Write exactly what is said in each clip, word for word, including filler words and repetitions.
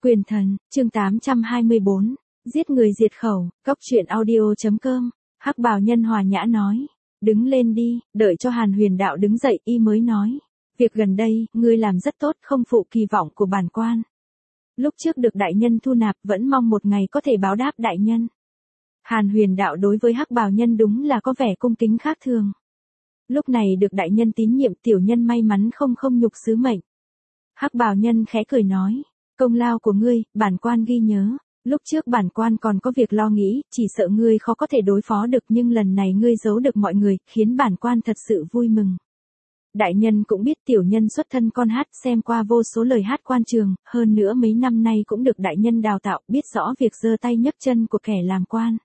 Quyền thần, chương tám trăm hai mươi bốn, giết người diệt khẩu, cóc truyện audio.com, Hắc Bào Nhân hòa nhã nói, đứng lên đi, đợi cho Hàn Huyền Đạo đứng dậy y mới nói, việc gần đây, ngươi làm rất tốt không phụ kỳ vọng của bản quan. Lúc trước được đại nhân thu nạp vẫn mong một ngày có thể báo đáp đại nhân. Hàn Huyền Đạo đối với Hắc Bào Nhân đúng là có vẻ cung kính khác thường. Lúc này được đại nhân tín nhiệm tiểu nhân may mắn không không nhục sứ mệnh. Hắc Bào Nhân khẽ cười nói, công lao của ngươi, bản quan ghi nhớ. Lúc trước bản quan còn có việc lo nghĩ, chỉ sợ ngươi khó có thể đối phó được nhưng lần này ngươi giấu được mọi người, khiến bản quan thật sự vui mừng. Đại nhân cũng biết tiểu nhân xuất thân con hát, xem qua vô số lời hát quan trường, hơn nữa mấy năm nay cũng được đại nhân đào tạo, biết rõ việc giơ tay nhấc chân của kẻ làm quan.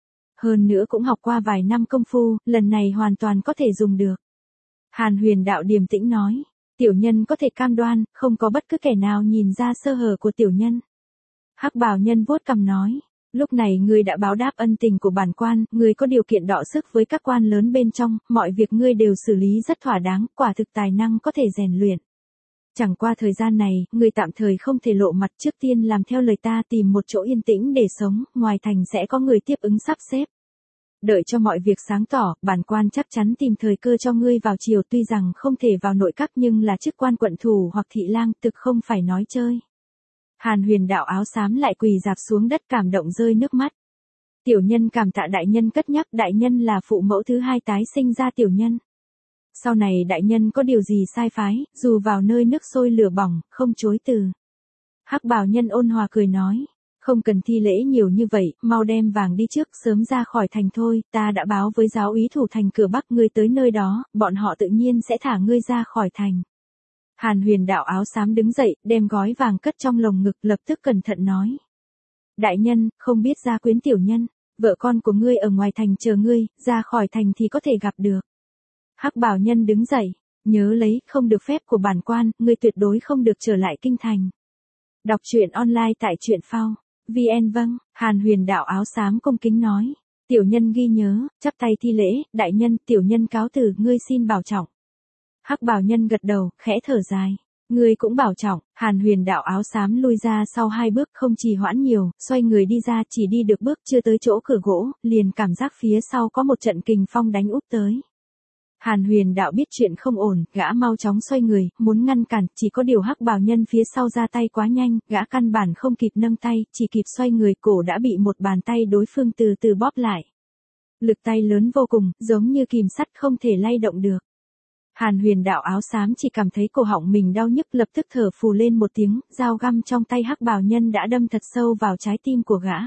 Hơn nữa cũng học qua vài năm công phu, lần này hoàn toàn có thể dùng được. Hàn Huyền Đạo điềm tĩnh nói, tiểu nhân có thể cam đoan, không có bất cứ kẻ nào nhìn ra sơ hở của tiểu nhân. Hắc Bào Nhân vuốt cằm nói, lúc này ngươi đã báo đáp ân tình của bản quan, ngươi có điều kiện đọ sức với các quan lớn bên trong, mọi việc ngươi đều xử lý rất thỏa đáng, quả thực tài năng có thể rèn luyện. Chẳng qua thời gian này, ngươi tạm thời không thể lộ mặt, trước tiên làm theo lời ta tìm một chỗ yên tĩnh để sống, ngoài thành sẽ có người tiếp ứng sắp xếp. Đợi cho mọi việc sáng tỏ, bản quan chắc chắn tìm thời cơ cho ngươi vào triều, tuy rằng không thể vào nội các nhưng là chức quan quận thủ hoặc thị lang, thực không phải nói chơi. Hàn Huyền Đạo áo xám lại quỳ dạp xuống đất cảm động rơi nước mắt. Tiểu nhân cảm tạ đại nhân cất nhắc, đại nhân là phụ mẫu thứ hai tái sinh ra tiểu nhân. Sau này đại nhân có điều gì sai phái, dù vào nơi nước sôi lửa bỏng, không chối từ. Hắc Bào Nhân ôn hòa cười nói, không cần thi lễ nhiều như vậy, mau đem vàng đi trước, sớm ra khỏi thành thôi, ta đã báo với giáo úy thủ thành cửa Bắc, ngươi tới nơi đó, bọn họ tự nhiên sẽ thả ngươi ra khỏi thành. Hàn Huyền Đạo áo xám đứng dậy, đem gói vàng cất trong lồng ngực, lập tức cẩn thận nói. Đại nhân, không biết gia quyến tiểu nhân, vợ con của ngươi ở ngoài thành chờ ngươi, ra khỏi thành thì có thể gặp được. Hắc Bào Nhân đứng dậy, nhớ lấy, không được phép của bản quan, ngươi tuyệt đối không được trở lại kinh thành. Đọc truyện online tại truyện phao, vn. Vâng, Hàn Huyền Đạo áo xám cung kính nói. Tiểu nhân ghi nhớ, chắp tay thi lễ, đại nhân, tiểu nhân cáo từ, ngươi xin bảo trọng. Hắc Bào Nhân gật đầu, khẽ thở dài. Ngươi cũng bảo trọng. Hàn Huyền Đạo áo xám lui ra sau hai bước, không trì hoãn nhiều, xoay người đi ra, chỉ đi được bước chưa tới chỗ cửa gỗ, liền cảm giác phía sau có một trận kình phong đánh úp tới. Hàn Huyền Đạo biết chuyện không ổn, gã mau chóng xoay người, muốn ngăn cản, chỉ có điều Hắc Bào Nhân phía sau ra tay quá nhanh, gã căn bản không kịp nâng tay, chỉ kịp xoay người, cổ đã bị một bàn tay đối phương từ từ bóp lại. Lực tay lớn vô cùng, giống như kìm sắt không thể lay động được. Hàn Huyền Đạo áo xám chỉ cảm thấy cổ họng mình đau nhức, lập tức thở phù lên một tiếng, dao găm trong tay Hắc Bào Nhân đã đâm thật sâu vào trái tim của gã.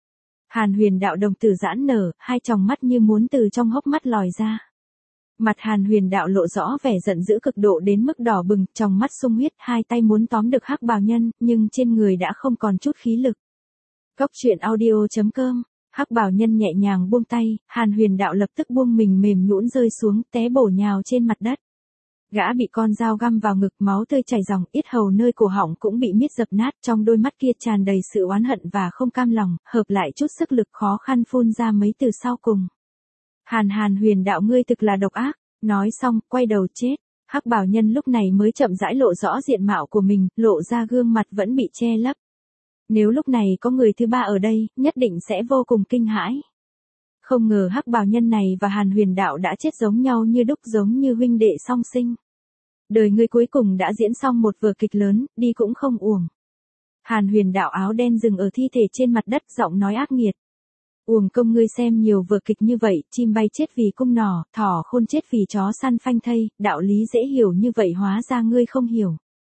Hàn Huyền Đạo đồng tử giãn nở, hai tròng mắt như muốn từ trong hốc mắt lòi ra. Mặt Hàn Huyền Đạo lộ rõ vẻ giận dữ cực độ đến mức đỏ bừng, tròng mắt sung huyết, hai tay muốn tóm được Hắc Bào Nhân, nhưng trên người đã không còn chút khí lực. Cóc truyện audio.com, Hắc Bào Nhân nhẹ nhàng buông tay, Hàn Huyền Đạo lập tức buông mình mềm nhũn rơi xuống, té bổ nhào trên mặt đất. Gã bị con dao găm vào ngực, máu tươi chảy ròng, yết hầu nơi cổ họng cũng bị miết dập nát, trong đôi mắt kia tràn đầy sự oán hận và không cam lòng, hợp lại chút sức lực khó khăn phun ra mấy từ sau cùng. Hàn Hàn Huyền Đạo, ngươi thực là độc ác, nói xong, quay đầu chết. Hắc Bào Nhân lúc này mới chậm rãi lộ rõ diện mạo của mình, lộ ra gương mặt vẫn bị che lấp. Nếu lúc này có người thứ ba ở đây, nhất định sẽ vô cùng kinh hãi. Không ngờ Hắc Bào Nhân này và Hàn Huyền Đạo đã chết giống nhau như đúc, giống như huynh đệ song sinh. Đời ngươi cuối cùng đã diễn xong một vở kịch lớn, đi cũng không uổng. Hàn Huyền Đạo áo đen dừng ở thi thể trên mặt đất, giọng nói ác nghiệt. Uổng công ngươi xem nhiều vở kịch như vậy, chim bay chết vì cung nỏ, thỏ khôn chết vì chó săn phanh thây, đạo lý dễ hiểu như vậy hóa ra ngươi không hiểu.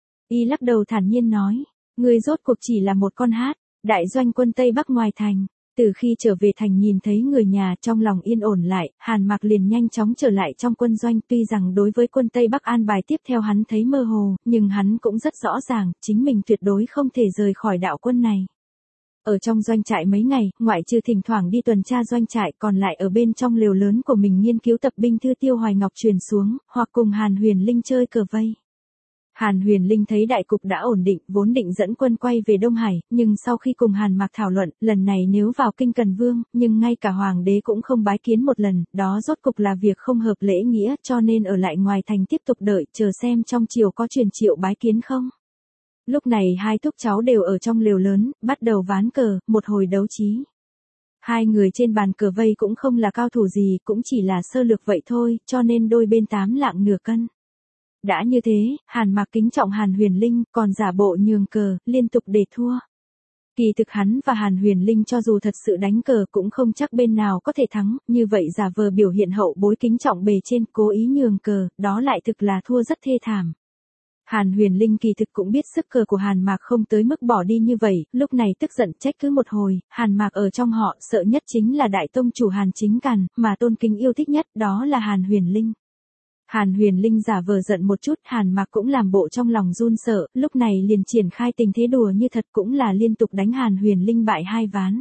Y lắc đầu thản nhiên nói, ngươi rốt cuộc chỉ là một con hát. Đại doanh quân Tây Bắc ngoài thành. Từ khi trở về thành nhìn thấy người nhà, trong lòng yên ổn lại, Hàn Mạc liền nhanh chóng trở lại trong quân doanh, tuy rằng đối với quân Tây Bắc an bài tiếp theo hắn thấy mơ hồ, nhưng hắn cũng rất rõ ràng, chính mình tuyệt đối không thể rời khỏi đạo quân này. Ở trong doanh trại mấy ngày, ngoại trừ thỉnh thoảng đi tuần tra doanh trại, còn lại ở bên trong lều lớn của mình nghiên cứu tập binh thư Tiêu Hoài Ngọc truyền xuống, hoặc cùng Hàn Huyền Linh chơi cờ vây. Hàn Huyền Linh thấy đại cục đã ổn định, vốn định dẫn quân quay về Đông Hải, nhưng sau khi cùng Hàn Mạc thảo luận, lần này nếu vào kinh Cần Vương, nhưng ngay cả hoàng đế cũng không bái kiến một lần, đó rốt cục là việc không hợp lễ nghĩa, cho nên ở lại ngoài thành tiếp tục đợi, chờ xem trong triều có truyền triệu bái kiến không. Lúc này hai thúc cháu đều ở trong lều lớn, bắt đầu ván cờ, một hồi đấu trí. Hai người trên bàn cờ vây cũng không là cao thủ gì, cũng chỉ là sơ lược vậy thôi, cho nên đôi bên tám lạng nửa cân. Đã như thế, Hàn Mạc kính trọng Hàn Huyền Linh, còn giả bộ nhường cờ, liên tục để thua. Kỳ thực hắn và Hàn Huyền Linh cho dù thật sự đánh cờ cũng không chắc bên nào có thể thắng, như vậy giả vờ biểu hiện hậu bối kính trọng bề trên, cố ý nhường cờ, đó lại thực là thua rất thê thảm. Hàn Huyền Linh kỳ thực cũng biết sức cờ của Hàn Mạc không tới mức bỏ đi như vậy, lúc này tức giận trách cứ một hồi, Hàn Mạc ở trong họ sợ nhất chính là đại tông chủ Hàn Chính Càn, mà tôn kính yêu thích nhất đó là Hàn Huyền Linh. Hàn Huyền Linh giả vờ giận một chút, Hàn Mạc cũng làm bộ trong lòng run sợ, lúc này liền triển khai tình thế đùa như thật, cũng là liên tục đánh Hàn Huyền Linh bại hai ván.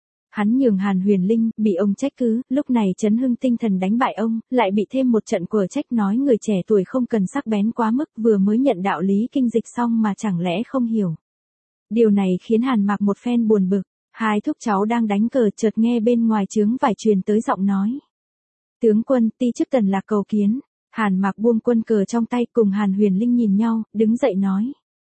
Hắn nhường Hàn Huyền Linh, bị ông trách cứ, lúc này chấn hưng tinh thần đánh bại ông, lại bị thêm một trận quở trách nói người trẻ tuổi không cần sắc bén quá mức, vừa mới nhận đạo lý kinh dịch xong mà chẳng lẽ không hiểu. Điều này khiến Hàn Mạc một phen buồn bực, hai thúc cháu đang đánh cờ chợt nghe bên ngoài trướng vải truyền tới giọng nói. Tướng quân, ti chức Tần Lạc cầu kiến. Hàn Mạc buông quân cờ trong tay, cùng Hàn Huyền Linh nhìn nhau, đứng dậy nói.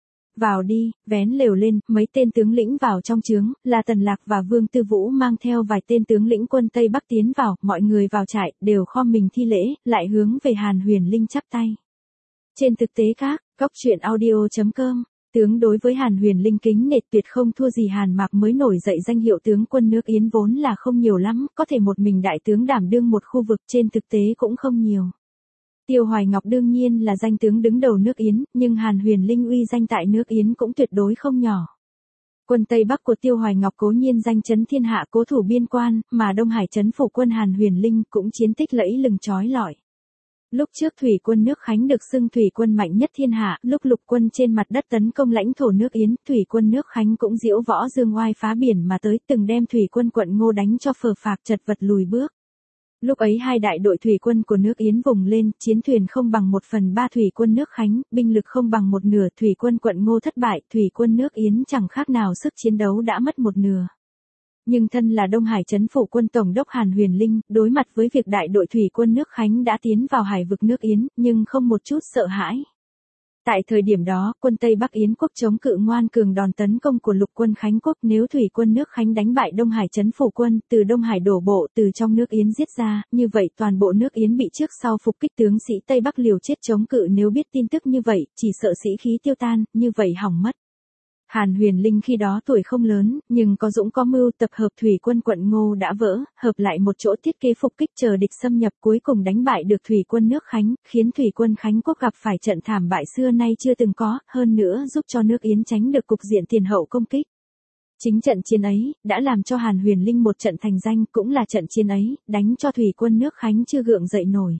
Vào đi, vén lều lên, mấy tên tướng lĩnh vào trong trướng, là Tần Lạc và Vương Tư Vũ mang theo vài tên tướng lĩnh quân Tây Bắc tiến vào, mọi người vào trại, đều khom mình thi lễ, lại hướng về Hàn Huyền Linh chắp tay. Trên thực tế các, góc truyện audio chấm com, tướng đối với Hàn Huyền Linh kính nể tuyệt không thua gì Hàn Mạc mới nổi dậy danh hiệu tướng quân nước Yến vốn là không nhiều lắm, có thể một mình đại tướng đảm đương một khu vực, trên thực tế cũng không nhiều. Tiêu Hoài Ngọc đương nhiên là danh tướng đứng đầu nước Yến, nhưng Hàn Huyền Linh uy danh tại nước Yến cũng tuyệt đối không nhỏ. Quân Tây Bắc của Tiêu Hoài Ngọc cố nhiên danh chấn thiên hạ, cố thủ biên quan, mà Đông Hải trấn phủ quân Hàn Huyền Linh cũng chiến tích lẫy lừng chói lọi. Lúc trước thủy quân nước Khánh được xưng thủy quân mạnh nhất thiên hạ, lúc lục quân trên mặt đất tấn công lãnh thổ nước Yến, thủy quân nước Khánh cũng diễu võ dương oai phá biển mà tới, từng đem thủy quân quận Ngô đánh cho phờ phạc chật vật lùi bước. Lúc ấy hai đại đội thủy quân của nước Yến vùng lên, chiến thuyền không bằng một phần ba thủy quân nước Khánh, binh lực không bằng một nửa, thủy quân quận Ngô thất bại, thủy quân nước Yến chẳng khác nào sức chiến đấu đã mất một nửa. Nhưng thân là Đông Hải trấn phủ quân tổng đốc Hàn Huyền Linh, đối mặt với việc đại đội thủy quân nước Khánh đã tiến vào hải vực nước Yến, nhưng không một chút sợ hãi. Tại thời điểm đó, quân Tây Bắc Yến quốc chống cự ngoan cường đòn tấn công của lục quân Khánh quốc, nếu thủy quân nước Khánh đánh bại Đông Hải trấn phủ quân, từ Đông Hải đổ bộ từ trong nước Yến giết ra, như vậy toàn bộ nước Yến bị trước sau phục kích, tướng sĩ Tây Bắc liều chết chống cự, nếu biết tin tức như vậy, chỉ sợ sĩ khí tiêu tan, như vậy hỏng mất. Hàn Huyền Linh khi đó tuổi không lớn, nhưng có dũng có mưu, tập hợp thủy quân quận Ngô đã vỡ, hợp lại một chỗ thiết kế phục kích chờ địch xâm nhập, cuối cùng đánh bại được thủy quân nước Khánh, khiến thủy quân Khánh quốc gặp phải trận thảm bại xưa nay chưa từng có, hơn nữa giúp cho nước Yến tránh được cục diện tiền hậu công kích. Chính trận chiến ấy, đã làm cho Hàn Huyền Linh một trận thành danh, cũng là trận chiến ấy, đánh cho thủy quân nước Khánh chưa gượng dậy nổi.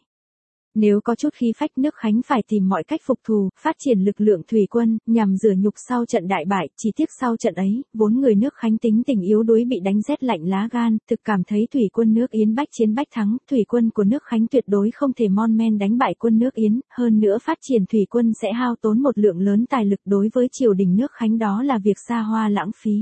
Nếu có chút khí phách, nước Khánh phải tìm mọi cách phục thù, phát triển lực lượng thủy quân, nhằm rửa nhục sau trận đại bại, chỉ tiếc sau trận ấy, vốn người nước Khánh tính tình yếu đuối bị đánh rét lạnh lá gan, thực cảm thấy thủy quân nước Yến bách chiến bách thắng, thủy quân của nước Khánh tuyệt đối không thể mon men đánh bại quân nước Yến, hơn nữa phát triển thủy quân sẽ hao tốn một lượng lớn tài lực, đối với triều đình nước Khánh đó là việc xa hoa lãng phí.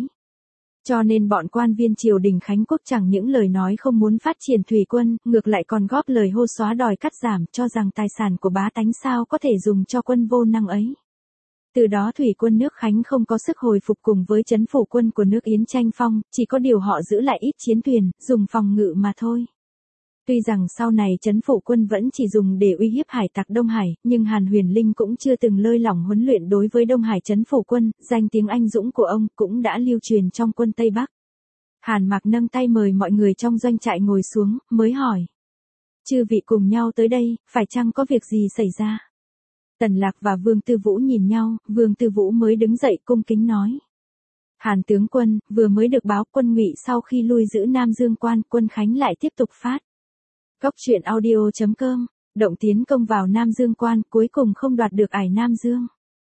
Cho nên bọn quan viên triều đình Khánh quốc chẳng những lời nói không muốn phát triển thủy quân, ngược lại còn góp lời hô xóa đòi cắt giảm, cho rằng tài sản của bá tánh sao có thể dùng cho quân vô năng ấy. Từ đó thủy quân nước Khánh không có sức hồi phục cùng với trấn phủ quân của nước Yến tranh phong, chỉ có điều họ giữ lại ít chiến thuyền, dùng phòng ngự mà thôi. Tuy rằng sau này trấn phủ quân vẫn chỉ dùng để uy hiếp hải tặc Đông Hải, nhưng Hàn Huyền Linh cũng chưa từng lơi lỏng huấn luyện đối với Đông Hải trấn phủ quân, danh tiếng anh dũng của ông cũng đã lưu truyền trong quân Tây Bắc. Hàn Mạc nâng tay mời mọi người trong doanh trại ngồi xuống, mới hỏi. Chư vị cùng nhau tới đây, phải chăng có việc gì xảy ra? Tần Lạc và Vương Tư Vũ nhìn nhau, Vương Tư Vũ mới đứng dậy cung kính nói. Hàn tướng quân, vừa mới được báo quân Ngụy sau khi lui giữ Nam Dương quan, quân Khánh lại tiếp tục phát. Góc truyện audio chấm com, động tiến công vào Nam Dương quan, cuối cùng không đoạt được ải Nam Dương.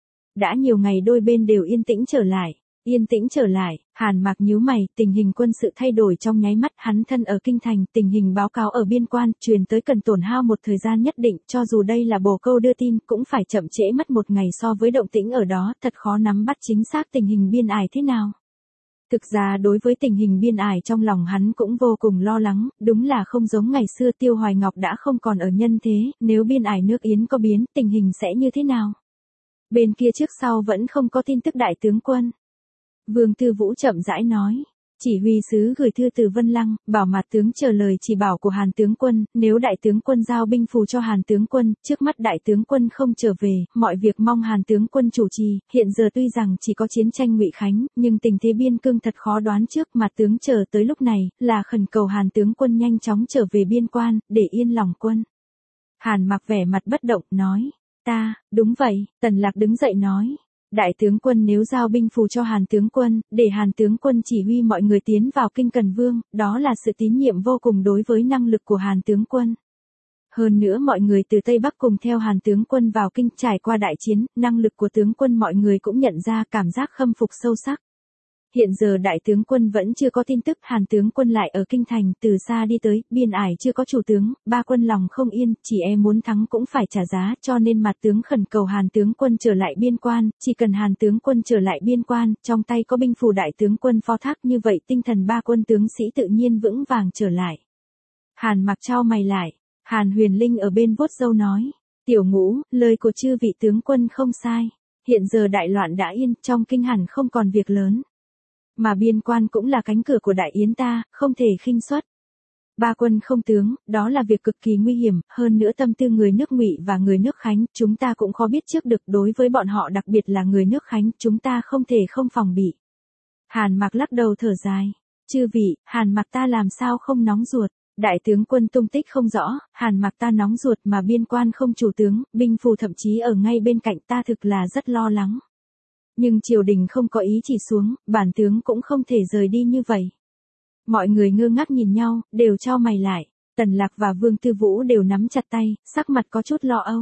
Đã nhiều ngày đôi bên đều yên tĩnh trở lại, yên tĩnh trở lại, Hàn Mạc nhíu mày, tình hình quân sự thay đổi trong nháy mắt, hắn thân ở kinh thành, tình hình báo cáo ở biên quan, truyền tới cần tổn hao một thời gian nhất định, cho dù đây là bồ câu đưa tin, cũng phải chậm trễ mất một ngày so với động tĩnh ở đó, thật khó nắm bắt chính xác tình hình biên ải thế nào. Thực ra đối với tình hình biên ải trong lòng hắn cũng vô cùng lo lắng, đúng là không giống ngày xưa Tiêu Hoài Ngọc đã không còn ở nhân thế, nếu biên ải nước Yến có biến, tình hình sẽ như thế nào? Bên kia trước sau vẫn không có tin tức đại tướng quân. Vương Tư Vũ chậm rãi nói. Chỉ huy sứ gửi thư từ Vân Lăng, bảo mặt tướng chờ lời chỉ bảo của Hàn tướng quân, nếu đại tướng quân giao binh phù cho Hàn tướng quân, trước mắt đại tướng quân không trở về, mọi việc mong Hàn tướng quân chủ trì, hiện giờ tuy rằng chỉ có chiến tranh Ngụy Khánh, nhưng tình thế biên cương thật khó đoán trước, mặt tướng chờ tới lúc này, là khẩn cầu Hàn tướng quân nhanh chóng trở về biên quan, để yên lòng quân. Hàn Mặc vẻ mặt bất động, nói, ta, đúng vậy, Tần Lạc đứng dậy nói. Đại tướng quân nếu giao binh phù cho Hàn tướng quân, để Hàn tướng quân chỉ huy mọi người tiến vào kinh Cần Vương, đó là sự tín nhiệm vô cùng đối với năng lực của Hàn tướng quân. Hơn nữa mọi người từ Tây Bắc cùng theo Hàn tướng quân vào kinh trải qua đại chiến, năng lực của tướng quân mọi người cũng nhận ra cảm giác khâm phục sâu sắc. Hiện giờ đại tướng quân vẫn chưa có tin tức, Hàn tướng quân lại ở kinh thành, từ xa đi tới, biên ải chưa có chủ tướng, ba quân lòng không yên, chỉ e muốn thắng cũng phải trả giá, cho nên mặt tướng khẩn cầu Hàn tướng quân trở lại biên quan, chỉ cần Hàn tướng quân trở lại biên quan, trong tay có binh phù đại tướng quân phó thác, như vậy tinh thần ba quân tướng sĩ tự nhiên vững vàng trở lại. Hàn Mặc chau mày lại, Hàn Huyền Linh ở bên vuốt râu nói, Tiểu Ngũ, lời của chư vị tướng quân không sai, hiện giờ đại loạn đã yên, trong kinh hẳn không còn việc lớn. Mà biên quan cũng là cánh cửa của Đại Yến ta, không thể khinh suất. Ba quân không tướng, đó là việc cực kỳ nguy hiểm, hơn nữa tâm tư người nước Ngụy và người nước Khánh, chúng ta cũng khó biết trước được, đối với bọn họ đặc biệt là người nước Khánh, chúng ta không thể không phòng bị. Hàn Mặc lắc đầu thở dài, chư vị, Hàn Mặc ta làm sao không nóng ruột, đại tướng quân tung tích không rõ, Hàn Mặc ta nóng ruột mà biên quan không chủ tướng, binh phù thậm chí ở ngay bên cạnh ta thực là rất lo lắng. Nhưng triều đình không có ý chỉ xuống, bản tướng cũng không thể rời đi như vậy. Mọi người ngơ ngác nhìn nhau, đều chau mày lại, Tần Lạc và Vương Tư Vũ đều nắm chặt tay, sắc mặt có chút lo âu.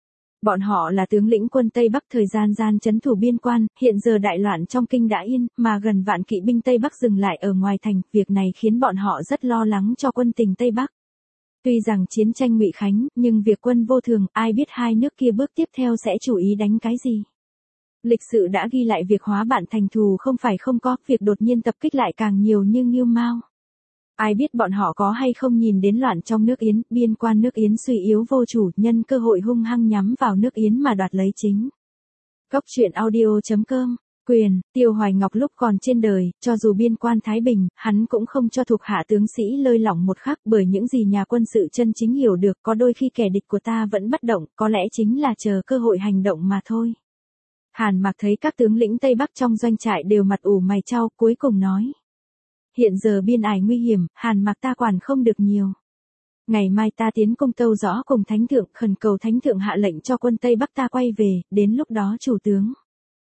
Bọn họ là tướng lĩnh quân Tây Bắc thời gian gian trấn thủ biên quan, hiện giờ đại loạn trong kinh đã yên, mà gần vạn kỵ binh Tây Bắc dừng lại ở ngoài thành, việc này khiến bọn họ rất lo lắng cho quân tình Tây Bắc. Tuy rằng chiến tranh Ngụy Khánh, nhưng việc quân vô thường, ai biết hai nước kia bước tiếp theo sẽ chủ ý đánh cái gì. Lịch sử đã ghi lại việc hóa bạn thành thù không phải không có, việc đột nhiên tập kích lại càng nhiều như Ngưu Mao. Ai biết bọn họ có hay không nhìn đến loạn trong nước Yến, biên quan nước Yến suy yếu vô chủ, nhân cơ hội hung hăng nhắm vào nước Yến mà đoạt lấy chính. Cốc truyện audio chấm com, quyền, Tiêu Hoài Ngọc lúc còn trên đời, cho dù biên quan Thái Bình, hắn cũng không cho thuộc hạ tướng sĩ lơi lỏng một khắc, bởi những gì nhà quân sự chân chính hiểu được, có đôi khi kẻ địch của ta vẫn bất động, có lẽ chính là chờ cơ hội hành động mà thôi. Hàn Mặc thấy các tướng lĩnh Tây Bắc trong doanh trại đều mặt ủ mày chau, cuối cùng nói. Hiện giờ biên ải nguy hiểm, Hàn Mặc ta quản không được nhiều. Ngày mai ta tiến công tâu rõ cùng Thánh Thượng, khẩn cầu Thánh Thượng hạ lệnh cho quân Tây Bắc ta quay về, đến lúc đó chủ tướng.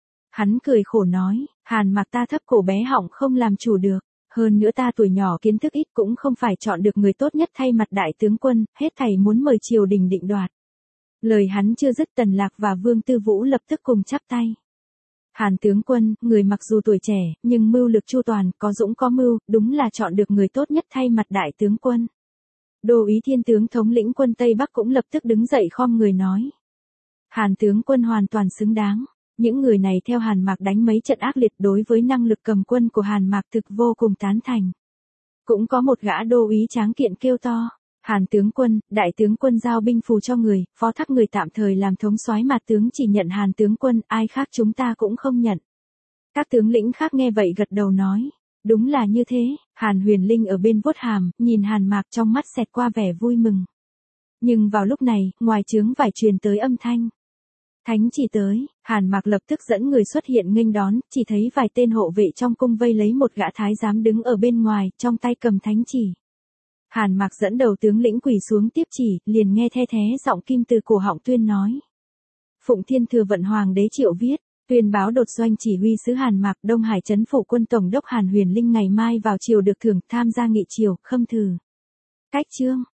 Hắn cười khổ nói, Hàn Mặc ta thấp cổ bé họng không làm chủ được, hơn nữa ta tuổi nhỏ kiến thức ít cũng không phải chọn được người tốt nhất thay mặt đại tướng quân, hết thảy muốn mời triều đình định đoạt. Lời hắn chưa dứt, Tần Lạc và Vương Tư Vũ lập tức cùng chắp tay. Hàn tướng quân, người mặc dù tuổi trẻ, nhưng mưu lược chu toàn, có dũng có mưu, đúng là chọn được người tốt nhất thay mặt đại tướng quân. Đô úy Thiên tướng thống lĩnh quân Tây Bắc cũng lập tức đứng dậy khom người nói. Hàn tướng quân hoàn toàn xứng đáng. Những người này theo Hàn Mặc đánh mấy trận ác liệt, đối với năng lực cầm quân của Hàn Mặc thực vô cùng tán thành. Cũng có một gã đô úy tráng kiện kêu to. Hàn tướng quân, đại tướng quân giao binh phù cho người, phó thác người tạm thời làm thống soái, mà tướng chỉ nhận Hàn tướng quân, ai khác chúng ta cũng không nhận. Các tướng lĩnh khác nghe vậy gật đầu nói, đúng là như thế. Hàn Huyền Linh ở bên vuốt hàm, nhìn Hàn Mặc trong mắt xẹt qua vẻ vui mừng. Nhưng vào lúc này, ngoài trướng vải truyền tới âm thanh. Thánh chỉ tới, Hàn Mặc lập tức dẫn người xuất hiện nghênh đón, chỉ thấy vài tên hộ vệ trong cung vây lấy một gã thái giám đứng ở bên ngoài, trong tay cầm thánh chỉ. Hàn Mặc dẫn đầu tướng lĩnh quỳ xuống tiếp chỉ, liền nghe the thé giọng kim từ cổ họng tuyên nói. Phụng Thiên Thừa Vận Hoàng đế Triệu viết, tuyên báo đột doanh chỉ huy sứ Hàn Mặc, Đông Hải trấn phủ quân tổng đốc Hàn Huyền Linh ngày mai vào triều được thưởng tham gia nghị triều, khâm thử. Cách chương